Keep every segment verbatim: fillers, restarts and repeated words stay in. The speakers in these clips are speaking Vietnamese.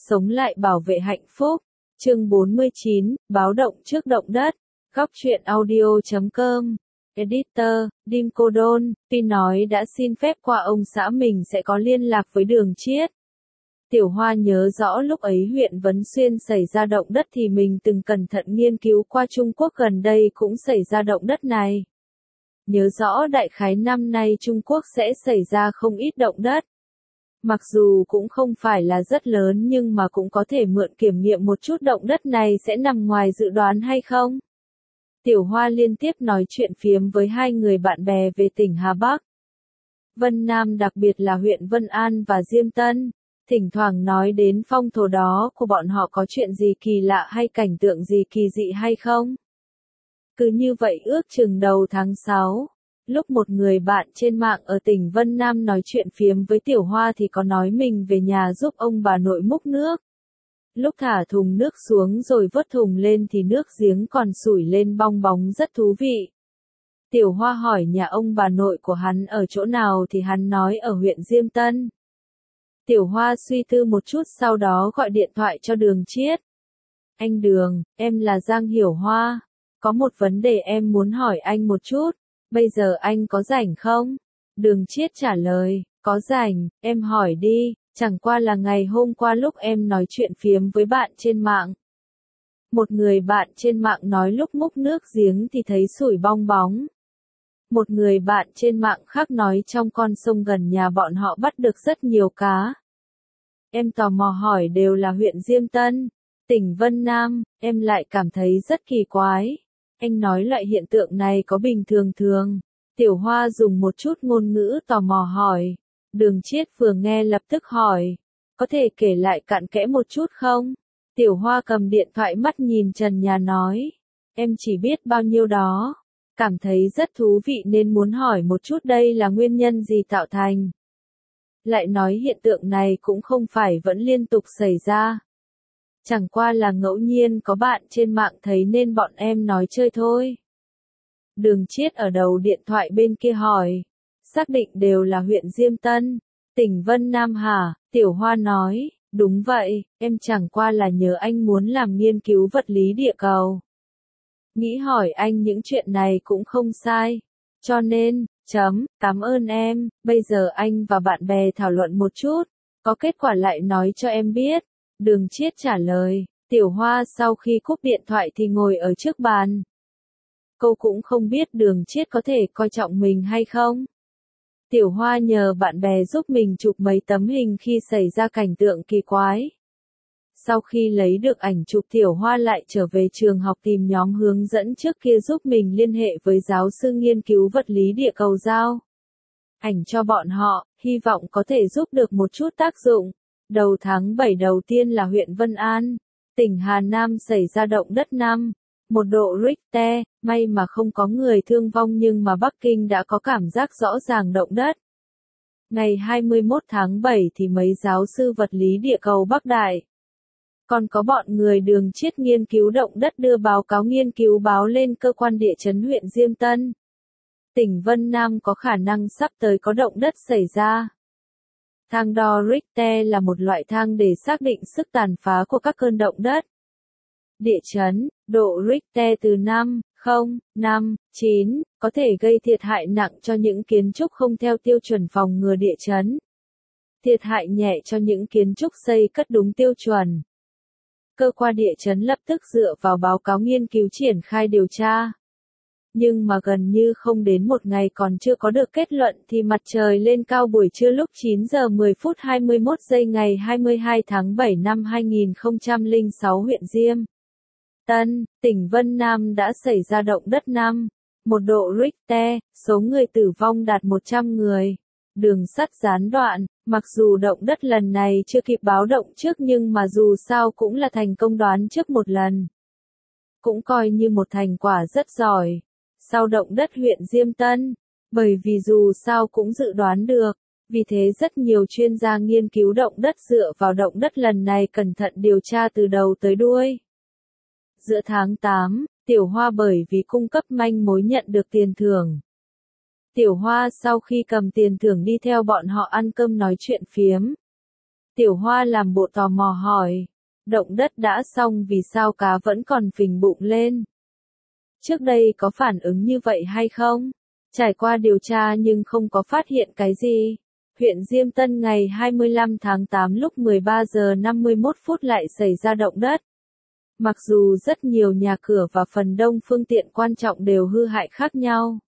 sống lại bảo vệ hạnh phúc. Chương bốn mươi chín, báo động trước động đất. Góc truyện audio chấm com. Editor, Dim Cô Đôn, tuy nói đã xin phép qua ông xã mình sẽ có liên lạc với Đường Chiết. Tiểu Hoa nhớ rõ lúc ấy huyện Vấn Xuyên xảy ra động đất thì mình từng cẩn thận nghiên cứu qua Trung Quốc gần đây cũng xảy ra động đất này. Nhớ rõ đại khái năm nay Trung Quốc sẽ xảy ra không ít động đất. Mặc dù cũng không phải là rất lớn nhưng mà cũng có thể mượn kiểm nghiệm một chút động đất này sẽ nằm ngoài dự đoán hay không. Tiểu Hoa liên tiếp nói chuyện phiếm với hai người bạn bè về tỉnh Hà Bắc. Vân Nam đặc biệt là huyện Vân An và Diêm Tân. Thỉnh thoảng nói đến phong thổ đó của bọn họ có chuyện gì kỳ lạ hay cảnh tượng gì kỳ dị hay không. Cứ như vậy ước chừng đầu tháng sáu, lúc một người bạn trên mạng ở tỉnh Vân Nam nói chuyện phiếm với Tiểu Hoa thì có nói mình về nhà giúp ông bà nội múc nước. Lúc thả thùng nước xuống rồi vớt thùng lên thì nước giếng còn sủi lên bong bóng rất thú vị. Tiểu Hoa hỏi nhà ông bà nội của hắn ở chỗ nào thì hắn nói ở huyện Diêm Tân. Tiểu Hoa suy tư một chút sau đó gọi điện thoại cho Đường Chiết. Anh Đường, em là Giang Hiểu Hoa. Có một vấn đề em muốn hỏi anh một chút. Bây giờ anh có rảnh không? Đường Chiết trả lời, có rảnh, em hỏi đi. Chẳng qua là ngày hôm qua lúc em nói chuyện phiếm với bạn trên mạng. Một người bạn trên mạng nói lúc múc nước giếng thì thấy sủi bong bóng. Một người bạn trên mạng khác nói trong con sông gần nhà bọn họ bắt được rất nhiều cá. Em tò mò hỏi đều là huyện Diêm Tân, tỉnh Vân Nam, em lại cảm thấy rất kỳ quái. Anh nói loại hiện tượng này có bình thường thường. Tiểu Hoa dùng một chút ngôn ngữ tò mò hỏi. Đường Chiết vừa nghe lập tức hỏi. Có thể kể lại cặn kẽ một chút không? Tiểu Hoa cầm điện thoại mắt nhìn trần nhà nói. Em chỉ biết bao nhiêu đó. Cảm thấy rất thú vị nên muốn hỏi một chút đây là nguyên nhân gì tạo thành. Lại nói hiện tượng này cũng không phải vẫn liên tục xảy ra. Chẳng qua là ngẫu nhiên có bạn trên mạng thấy nên bọn em nói chơi thôi. Đường Chiết ở đầu điện thoại bên kia hỏi. Xác định đều là huyện Diêm Tân, tỉnh Vân Nam hả? Tiểu Hoa nói, đúng vậy, em chẳng qua là nhớ anh muốn làm nghiên cứu vật lý địa cầu. Nghĩ hỏi anh những chuyện này cũng không sai. Cho nên, chấm, cảm ơn em, bây giờ anh và bạn bè thảo luận một chút, có kết quả lại nói cho em biết. Đường Chiết trả lời, Tiểu Hoa sau khi cúp điện thoại thì ngồi ở trước bàn. Cô cũng không biết Đường Chiết có thể coi trọng mình hay không. Tiểu Hoa nhờ bạn bè giúp mình chụp mấy tấm hình khi xảy ra cảnh tượng kỳ quái. Sau khi lấy được ảnh chụp Tiểu Hoa lại trở về trường học tìm nhóm hướng dẫn trước kia giúp mình liên hệ với giáo sư nghiên cứu vật lý địa cầu giao ảnh cho bọn họ, hy vọng có thể giúp được một chút tác dụng. Đầu tháng bảy đầu tiên là huyện Vân An, tỉnh Hà Nam xảy ra động đất năm, một độ Richter, may mà không có người thương vong nhưng mà Bắc Kinh đã có cảm giác rõ ràng động đất. Ngày hai mươi mốt tháng bảy thì mấy giáo sư vật lý địa cầu Bắc Đại. Còn có bọn người Đường Chiết nghiên cứu động đất đưa báo cáo nghiên cứu báo lên cơ quan địa chấn huyện Diêm Tân. Tỉnh Vân Nam có khả năng sắp tới có động đất xảy ra. Thang đo Richter là một loại thang để xác định sức tàn phá của các cơn động đất. Địa chấn, độ Richter từ năm, không, năm, chín, có thể gây thiệt hại nặng cho những kiến trúc không theo tiêu chuẩn phòng ngừa địa chấn. Thiệt hại nhẹ cho những kiến trúc xây cất đúng tiêu chuẩn. Cơ quan địa chấn lập tức dựa vào báo cáo nghiên cứu triển khai điều tra. Nhưng mà gần như không đến một ngày còn chưa có được kết luận thì mặt trời lên cao buổi trưa lúc chín giờ mười phút hai mươi mốt giây ngày hai mươi hai tháng bảy năm hai nghìn không trăm lẻ sáu huyện Diêm Tân, tỉnh Vân Nam đã xảy ra động đất năm, một độ Richter, số người tử vong đạt một trăm người. Đường sắt gián đoạn, mặc dù động đất lần này chưa kịp báo động trước nhưng mà dù sao cũng là thành công đoán trước một lần. Cũng coi như một thành quả rất giỏi. Sau động đất huyện Diêm Tân, bởi vì dù sao cũng dự đoán được, vì thế rất nhiều chuyên gia nghiên cứu động đất dựa vào động đất lần này cẩn thận điều tra từ đầu tới đuôi. Giữa tháng tám, Tiểu Hoa bởi vì cung cấp manh mối nhận được tiền thưởng. Tiểu Hoa sau khi cầm tiền thưởng đi theo bọn họ ăn cơm nói chuyện phiếm. Tiểu Hoa làm bộ tò mò hỏi. Động đất đã xong vì sao cá vẫn còn phình bụng lên? Trước đây có phản ứng như vậy hay không? Trải qua điều tra nhưng không có phát hiện cái gì. Huyện Diêm Tân ngày hai mươi lăm tháng tám lúc mười ba giờ năm mươi mốt phút lại xảy ra động đất. Mặc dù rất nhiều nhà cửa và phần đông phương tiện quan trọng đều hư hại khác nhau.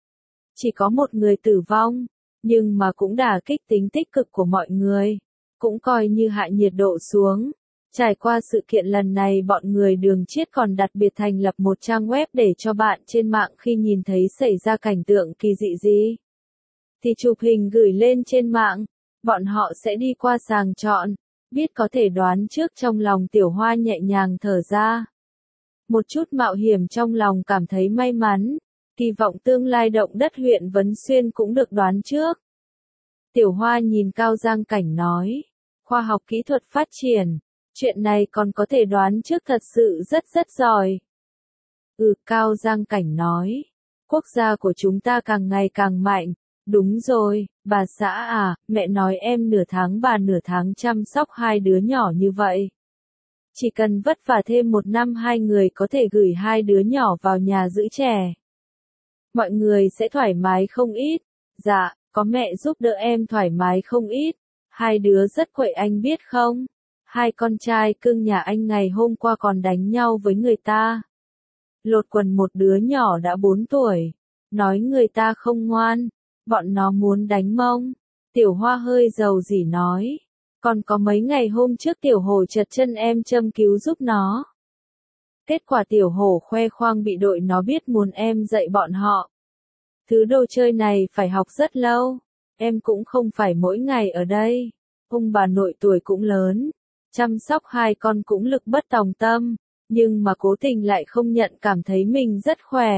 Chỉ có một người tử vong, nhưng mà cũng đả kích tính tích cực của mọi người. Cũng coi như hạ nhiệt độ xuống. Trải qua sự kiện lần này bọn người Đường Chiết còn đặc biệt thành lập một trang web để cho bạn trên mạng khi nhìn thấy xảy ra cảnh tượng kỳ dị gì thì chụp hình gửi lên trên mạng, bọn họ sẽ đi qua sàng chọn, biết có thể đoán trước. Trong lòng Tiểu Hoa nhẹ nhàng thở ra. Một chút mạo hiểm trong lòng cảm thấy may mắn, kỳ vọng tương lai động đất huyện Vấn Xuyên cũng được đoán trước. Tiểu Hoa nhìn Cao Giang Cảnh nói, khoa học kỹ thuật phát triển, chuyện này còn có thể đoán trước thật sự rất rất giỏi. Ừ, Cao Giang Cảnh nói, quốc gia của chúng ta càng ngày càng mạnh. Đúng rồi, bà xã à, mẹ nói em nửa tháng bà nửa tháng chăm sóc hai đứa nhỏ như vậy. Chỉ cần vất vả thêm một năm hai người có thể gửi hai đứa nhỏ vào nhà giữ trẻ. Mọi người sẽ thoải mái không ít. Dạ, có mẹ giúp đỡ em thoải mái không ít. Hai đứa rất quậy anh biết không? Hai con trai cưng nhà anh ngày hôm qua còn đánh nhau với người ta. Lột quần một đứa nhỏ đã bốn tuổi. Nói người ta không ngoan. Bọn nó muốn đánh mông. Tiểu Hoa hơi dầu dỉ nói. Còn có mấy ngày hôm trước Tiểu Hổ trật chân em châm cứu giúp nó. Kết quả Tiểu Hổ khoe khoang bị đội nó biết muốn em dạy bọn họ. Thứ đồ chơi này phải học rất lâu. Em cũng không phải mỗi ngày ở đây. Ông bà nội tuổi cũng lớn. Chăm sóc hai con cũng lực bất tòng tâm. Nhưng mà cố tình lại không nhận, cảm thấy mình rất khỏe.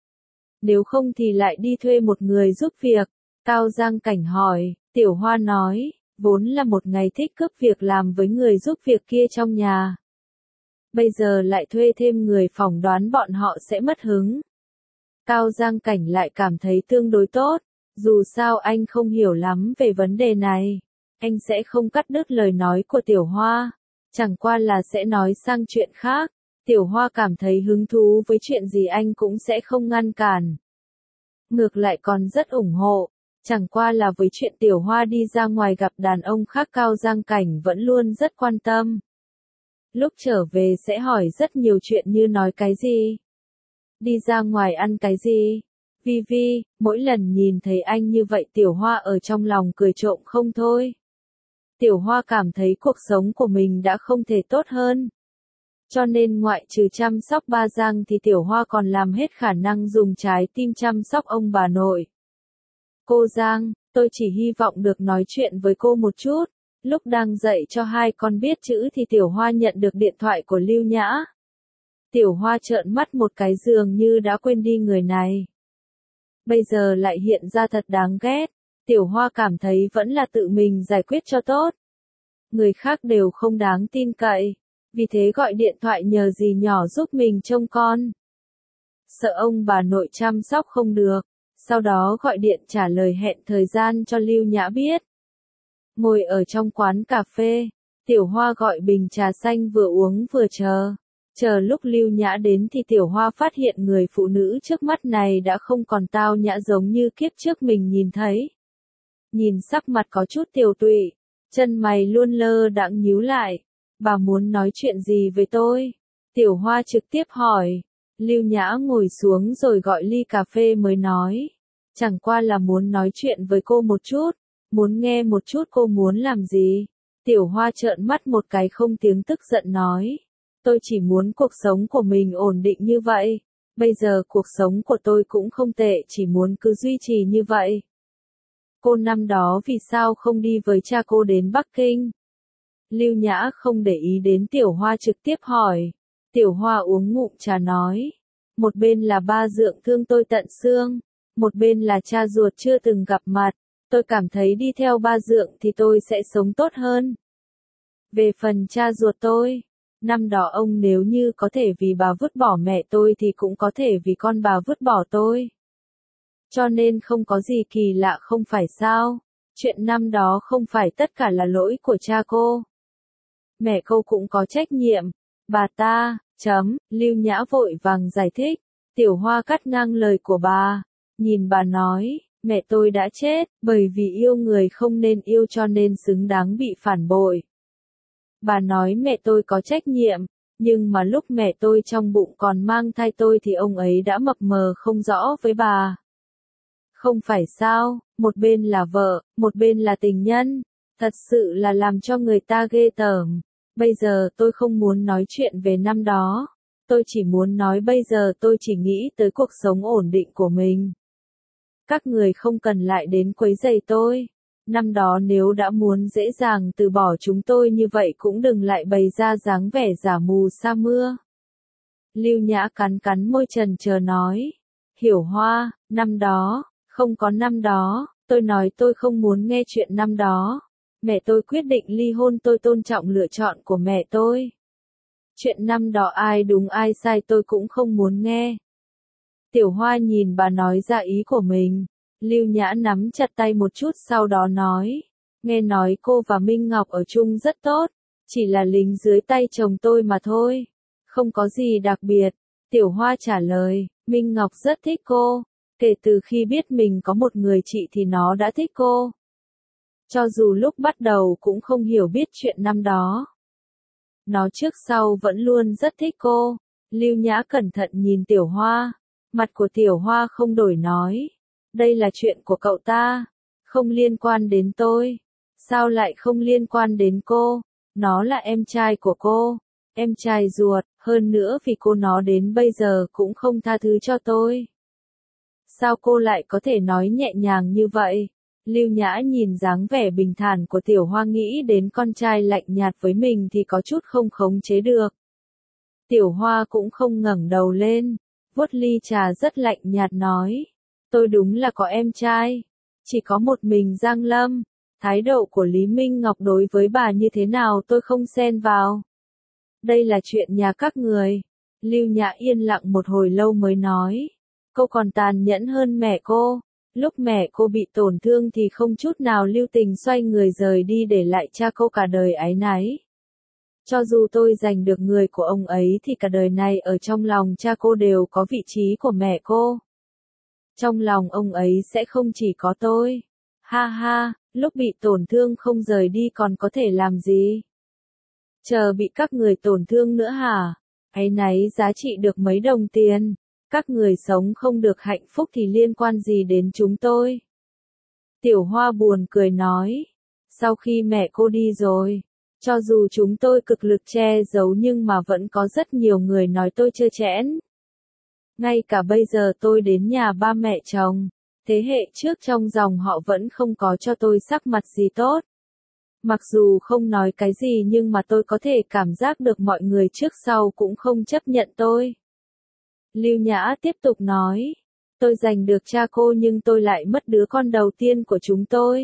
Nếu không thì lại đi thuê một người giúp việc. Cao Giang Cảnh hỏi. Tiểu Hoa nói, vốn là một ngày thích cướp việc làm với người giúp việc kia trong nhà. Bây giờ lại thuê thêm người, phỏng đoán bọn họ sẽ mất hứng. Cao Giang Cảnh lại cảm thấy tương đối tốt. Dù sao anh không hiểu lắm về vấn đề này. Anh sẽ không cắt đứt lời nói của Tiểu Hoa. Chẳng qua là sẽ nói sang chuyện khác. Tiểu Hoa cảm thấy hứng thú với chuyện gì anh cũng sẽ không ngăn cản. Ngược lại còn rất ủng hộ. Chẳng qua là với chuyện Tiểu Hoa đi ra ngoài gặp đàn ông khác, Cao Giang Cảnh vẫn luôn rất quan tâm. Lúc trở về sẽ hỏi rất nhiều chuyện như nói cái gì, đi ra ngoài ăn cái gì. Vi Vi, mỗi lần nhìn thấy anh như vậy Tiểu Hoa ở trong lòng cười trộm không thôi. Tiểu Hoa cảm thấy cuộc sống của mình đã không thể tốt hơn. Cho nên ngoại trừ chăm sóc ba Giang thì Tiểu Hoa còn làm hết khả năng dùng trái tim chăm sóc ông bà nội. Cô Giang, tôi chỉ hy vọng được nói chuyện với cô một chút. Lúc đang dạy cho hai con biết chữ thì Tiểu Hoa nhận được điện thoại của Lưu Nhã. Tiểu Hoa trợn mắt một cái, dường như đã quên đi người này. Bây giờ lại hiện ra thật đáng ghét. Tiểu Hoa cảm thấy vẫn là tự mình giải quyết cho tốt. Người khác đều không đáng tin cậy. Vì thế gọi điện thoại nhờ dì nhỏ giúp mình trông con. Sợ ông bà nội chăm sóc không được. Sau đó gọi điện trả lời hẹn thời gian cho Lưu Nhã biết. Ngồi ở trong quán cà phê, Tiểu Hoa gọi bình trà xanh vừa uống vừa chờ. Chờ lúc Lưu Nhã đến thì Tiểu Hoa phát hiện người phụ nữ trước mắt này đã không còn tao nhã giống như kiếp trước mình nhìn thấy. Nhìn sắc mặt có chút tiều tụy, chân mày luôn lơ đãng nhíu lại. Bà muốn nói chuyện gì với tôi? Tiểu Hoa trực tiếp hỏi. Lưu Nhã ngồi xuống rồi gọi ly cà phê mới nói. Chẳng qua là muốn nói chuyện với cô một chút, muốn nghe một chút cô muốn làm gì. Tiểu Hoa trợn mắt một cái không tiếng tức giận nói. Tôi chỉ muốn cuộc sống của mình ổn định như vậy. Bây giờ cuộc sống của tôi cũng không tệ, chỉ muốn cứ duy trì như vậy. Cô năm đó vì sao không đi với cha cô đến Bắc Kinh? Lưu Nhã không để ý đến Tiểu Hoa trực tiếp hỏi. Tiểu Hoa uống ngụm trà nói. Một bên là ba dượng thương tôi tận xương, một bên là cha ruột chưa từng gặp mặt. Tôi cảm thấy đi theo ba dượng thì tôi sẽ sống tốt hơn. Về phần cha ruột tôi, năm đó ông nếu như có thể vì bà vứt bỏ mẹ tôi thì cũng có thể vì con bà vứt bỏ tôi. Cho nên không có gì kỳ lạ không phải sao? Chuyện năm đó không phải tất cả là lỗi của cha cô. Mẹ cô cũng có trách nhiệm. Bà ta, chấm, Lưu Nhã vội vàng giải thích. Tiểu Hoa cắt ngang lời của bà. Nhìn bà nói, mẹ tôi đã chết, bởi vì yêu người không nên yêu cho nên xứng đáng bị phản bội. Bà nói mẹ tôi có trách nhiệm, nhưng mà lúc mẹ tôi trong bụng còn mang thai tôi thì ông ấy đã mập mờ không rõ với bà. Không phải sao, một bên là vợ, một bên là tình nhân, thật sự là làm cho người ta ghê tởm. Bây giờ tôi không muốn nói chuyện về năm đó, tôi chỉ muốn nói bây giờ tôi chỉ nghĩ tới cuộc sống ổn định của mình. Các người không cần lại đến quấy rầy tôi. Năm đó nếu đã muốn dễ dàng từ bỏ chúng tôi như vậy cũng đừng lại bày ra dáng vẻ giả mù sa mưa. Lưu Nhã cắn cắn môi trần chờ nói. Hiểu Hoa, năm đó, không có năm đó, tôi nói tôi không muốn nghe chuyện năm đó. Mẹ tôi quyết định ly hôn, tôi tôn trọng lựa chọn của mẹ tôi. Chuyện năm đó ai đúng ai sai tôi cũng không muốn nghe. Tiểu Hoa nhìn bà nói ra ý của mình. Lưu Nhã nắm chặt tay một chút sau đó nói. Nghe nói cô và Minh Ngọc ở chung rất tốt, chỉ là lính dưới tay chồng tôi mà thôi. Không có gì đặc biệt. Tiểu Hoa trả lời, Minh Ngọc rất thích cô. Kể từ khi biết mình có một người chị thì nó đã thích cô. Cho dù lúc bắt đầu cũng không hiểu biết chuyện năm đó. Nó trước sau vẫn luôn rất thích cô. Lưu Nhã cẩn thận nhìn Tiểu Hoa. Mặt của Tiểu Hoa không đổi nói. Đây là chuyện của cậu ta. Không liên quan đến tôi. Sao lại không liên quan đến cô? Nó là em trai của cô. Em trai ruột. Hơn nữa vì cô nó đến bây giờ cũng không tha thứ cho tôi. Sao cô lại có thể nói nhẹ nhàng như vậy? Lưu Nhã nhìn dáng vẻ bình thản của Tiểu Hoa nghĩ đến con trai lạnh nhạt với mình thì có chút không khống chế được. Tiểu Hoa cũng không ngẩng đầu lên, vuốt ly trà rất lạnh nhạt nói. Tôi đúng là có em trai. Chỉ có một mình Giang Lâm. Thái độ của Lý Minh Ngọc đối với bà như thế nào tôi không xen vào. Đây là chuyện nhà các người. Lưu Nhã yên lặng một hồi lâu mới nói. Cô còn tàn nhẫn hơn mẹ cô. Lúc mẹ cô bị tổn thương thì không chút nào lưu tình xoay người rời đi để lại cha cô cả đời áy náy. Cho dù tôi giành được người của ông ấy thì cả đời này ở trong lòng cha cô đều có vị trí của mẹ cô. Trong lòng ông ấy sẽ không chỉ có tôi. Ha ha, lúc bị tổn thương không rời đi còn có thể làm gì? Chờ bị các người tổn thương nữa hả? Áy náy giá trị được mấy đồng tiền. Các người sống không được hạnh phúc thì liên quan gì đến chúng tôi? Tiểu Hoa buồn cười nói. Sau khi mẹ cô đi rồi, cho dù chúng tôi cực lực che giấu nhưng mà vẫn có rất nhiều người nói tôi trơ trẽn. Ngay cả bây giờ tôi đến nhà ba mẹ chồng, thế hệ trước trong dòng họ vẫn không có cho tôi sắc mặt gì tốt. Mặc dù không nói cái gì nhưng mà tôi có thể cảm giác được mọi người trước sau cũng không chấp nhận tôi. Lưu Nhã tiếp tục nói, tôi giành được cha cô nhưng tôi lại mất đứa con đầu tiên của chúng tôi.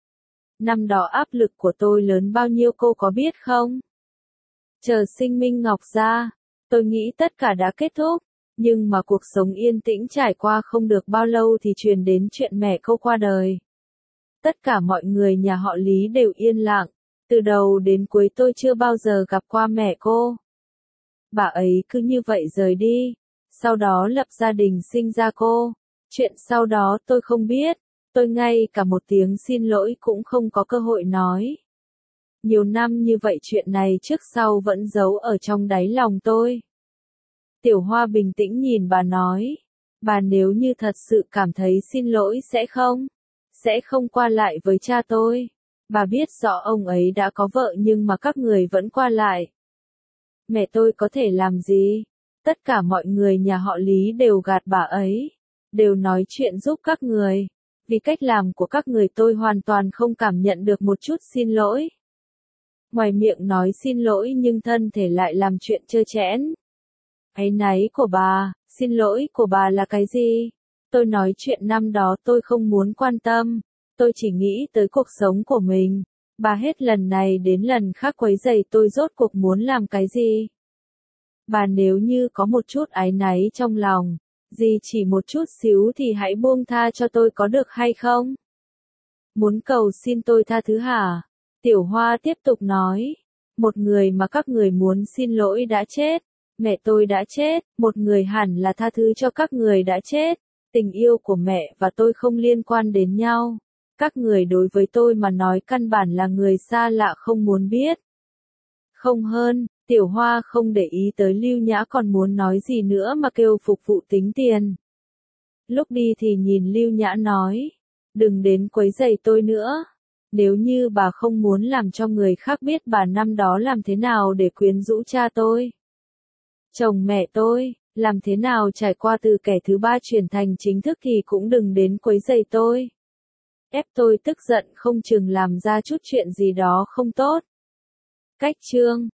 Năm đó áp lực của tôi lớn bao nhiêu cô có biết không? Chờ sinh Minh Ngọc ra, tôi nghĩ tất cả đã kết thúc, nhưng mà cuộc sống yên tĩnh trải qua không được bao lâu thì truyền đến chuyện mẹ cô qua đời. Tất cả mọi người nhà họ Lý đều yên lặng, từ đầu đến cuối tôi chưa bao giờ gặp qua mẹ cô. Bà ấy cứ như vậy rời đi. Sau đó lập gia đình sinh ra cô. Chuyện sau đó tôi không biết. Tôi ngay cả một tiếng xin lỗi cũng không có cơ hội nói. Nhiều năm như vậy chuyện này trước sau vẫn giấu ở trong đáy lòng tôi. Tiểu Hoa bình tĩnh nhìn bà nói. Bà nếu như thật sự cảm thấy xin lỗi sẽ không? Sẽ không qua lại với cha tôi. Bà biết rõ ông ấy đã có vợ nhưng mà các người vẫn qua lại. Mẹ tôi có thể làm gì? Tất cả mọi người nhà họ Lý đều gạt bà ấy, đều nói chuyện giúp các người. Vì cách làm của các người tôi hoàn toàn không cảm nhận được một chút xin lỗi. Ngoài miệng nói xin lỗi nhưng thân thể lại làm chuyện trơ trẽn. Áy náy của bà, xin lỗi của bà là cái gì? Tôi nói chuyện năm đó tôi không muốn quan tâm, tôi chỉ nghĩ tới cuộc sống của mình. Bà hết lần này đến lần khác quấy rầy tôi rốt cuộc muốn làm cái gì? Bà nếu như có một chút áy náy trong lòng, gì chỉ một chút xíu thì hãy buông tha cho tôi có được hay không? Muốn cầu xin tôi tha thứ hả? Tiểu Hoa tiếp tục nói. Một người mà các người muốn xin lỗi đã chết. Mẹ tôi đã chết, một người hẳn là tha thứ cho các người đã chết. Tình yêu của mẹ và tôi không liên quan đến nhau. Các người đối với tôi mà nói căn bản là người xa lạ không muốn biết. Không hơn, Tiểu Hoa không để ý tới Lưu Nhã còn muốn nói gì nữa mà kêu phục vụ tính tiền. Lúc đi thì nhìn Lưu Nhã nói, đừng đến quấy rầy tôi nữa. Nếu như bà không muốn làm cho người khác biết bà năm đó làm thế nào để quyến rũ cha tôi, chồng mẹ tôi, làm thế nào trải qua từ kẻ thứ ba chuyển thành chính thức thì cũng đừng đến quấy rầy tôi. Ép tôi tức giận không chừng làm ra chút chuyện gì đó không tốt. Cách chương